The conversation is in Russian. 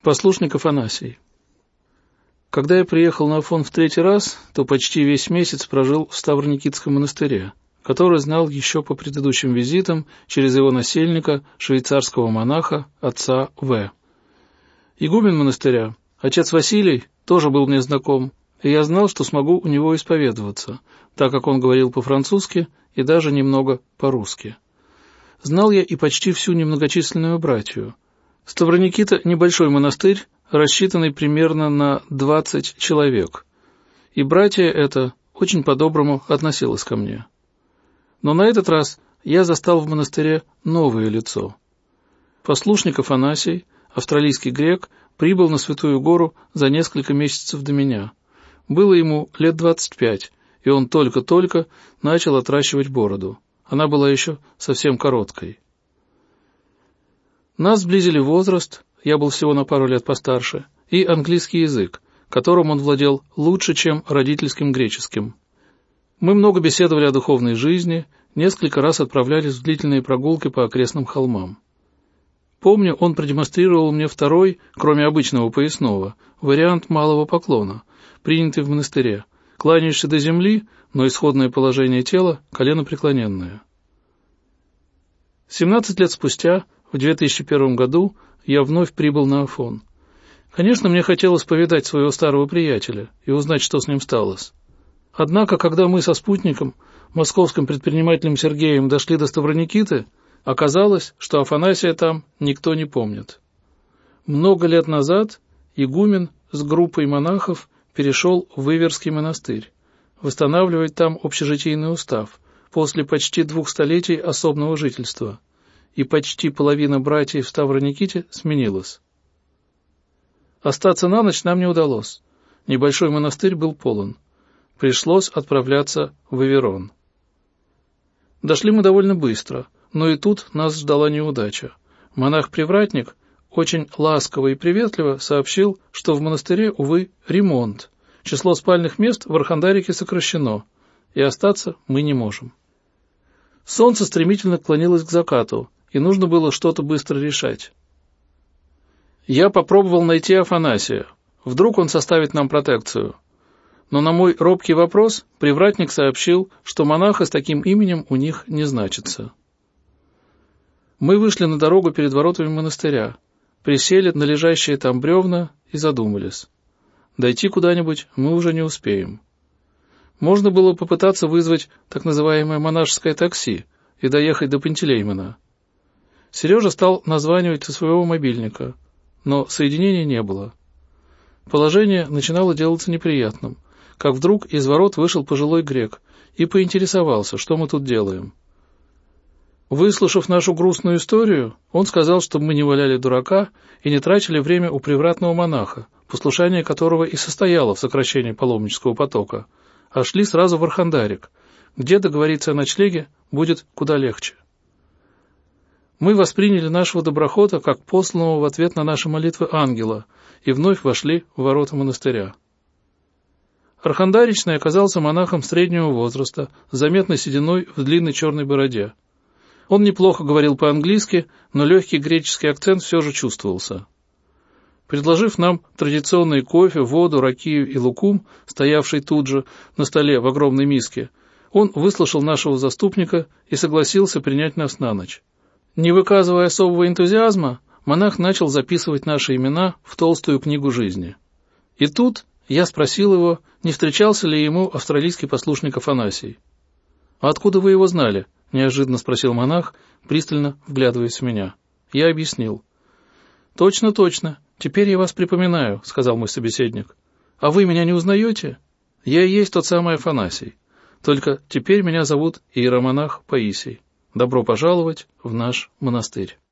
Послушник Афанасий. Когда я приехал на Афон в 3-й раз, то почти весь месяц прожил в Ставроникитском монастыре, который знал еще по предыдущим визитам через его насельника, швейцарского монаха, отца В. Игумен монастыря, отец Василий, тоже был мне знаком, и я знал, что смогу у него исповедоваться, так как он говорил по-французски и даже немного по-русски. Знал я и почти всю немногочисленную братью. Ставроникита – небольшой монастырь, рассчитанный примерно на 20 человек, и братья это очень по-доброму относилось ко мне. Но на этот раз я застал в монастыре новое лицо. Послушник Афанасий, австралийский грек, прибыл на Святую Гору за несколько месяцев до меня. Было ему лет 25, и он только-только начал отращивать бороду. Она была еще совсем короткой. Нас сблизили возраст, я был всего на пару лет постарше, и английский язык, которым он владел лучше, чем родительским греческим. Мы много беседовали о духовной жизни, несколько раз отправлялись в длительные прогулки по окрестным холмам. Помню, он продемонстрировал мне второй, кроме обычного поясного, вариант малого поклона, принятый в монастыре, кланяешься до земли, но исходное положение тела коленопреклоненное. 17 лет спустя, в 2001 году, я вновь прибыл на Афон. Конечно, мне хотелось повидать своего старого приятеля и узнать, что с ним сталось. Однако, когда мы со спутником, московским предпринимателем Сергеем, дошли до Ставроникиты, оказалось, что Афанасия там никто не помнит. Много лет назад игумен с группой монахов перешел в Иверский монастырь, восстанавливать там общежитийный устав после почти 2 столетий особного жительства, и почти половина братьев в Ставрониките сменилась. Остаться на ночь нам не удалось. Небольшой монастырь был полон. Пришлось отправляться в Иверон. Дошли мы довольно быстро, но и тут нас ждала неудача. Монах-привратник очень ласково и приветливо сообщил, что в монастыре, увы, ремонт. Число спальных мест в Архандарике сокращено, и остаться мы не можем. Солнце стремительно клонилось к закату, и нужно было что-то быстро решать. Я попробовал найти Афанасия. Вдруг он составит нам протекцию. Но на мой робкий вопрос привратник сообщил, что монаха с таким именем у них не значится. Мы вышли на дорогу перед воротами монастыря, присели на лежащие там бревна и задумались. Дойти куда-нибудь мы уже не успеем. Можно было попытаться вызвать так называемое монашеское такси и доехать до Пантелеймона. Сережа стал названивать со своего мобильника, но соединения не было. Положение начинало делаться неприятным, как вдруг из ворот вышел пожилой грек и поинтересовался, что мы тут делаем. Выслушав нашу грустную историю, он сказал, чтобы мы не валяли дурака и не тратили время у привратного монаха, послушание которого и состояло в сокращении паломнического потока, а шли сразу в Архандарик, где договориться о ночлеге будет куда легче. Мы восприняли нашего доброхота как посланного в ответ на наши молитвы ангела и вновь вошли в ворота монастыря. Архандаричный оказался монахом среднего возраста, с заметной сединой в длинной черной бороде. Он неплохо говорил по-английски, но легкий греческий акцент все же чувствовался. Предложив нам традиционный кофе, воду, ракию и лукум, стоявший тут же на столе в огромной миске, он выслушал нашего заступника и согласился принять нас на ночь. Не выказывая особого энтузиазма, монах начал записывать наши имена в толстую книгу жизни. И тут я спросил его, не встречался ли ему австралийский послушник Афанасий. «А откуда вы его знали?» — неожиданно спросил монах, пристально вглядываясь в меня. Я объяснил. «Точно, точно. Теперь я вас припоминаю», — сказал мой собеседник. «А вы меня не узнаете? Я и есть тот самый Афанасий. Только теперь меня зовут иеромонах Паисий. Добро пожаловать в наш монастырь».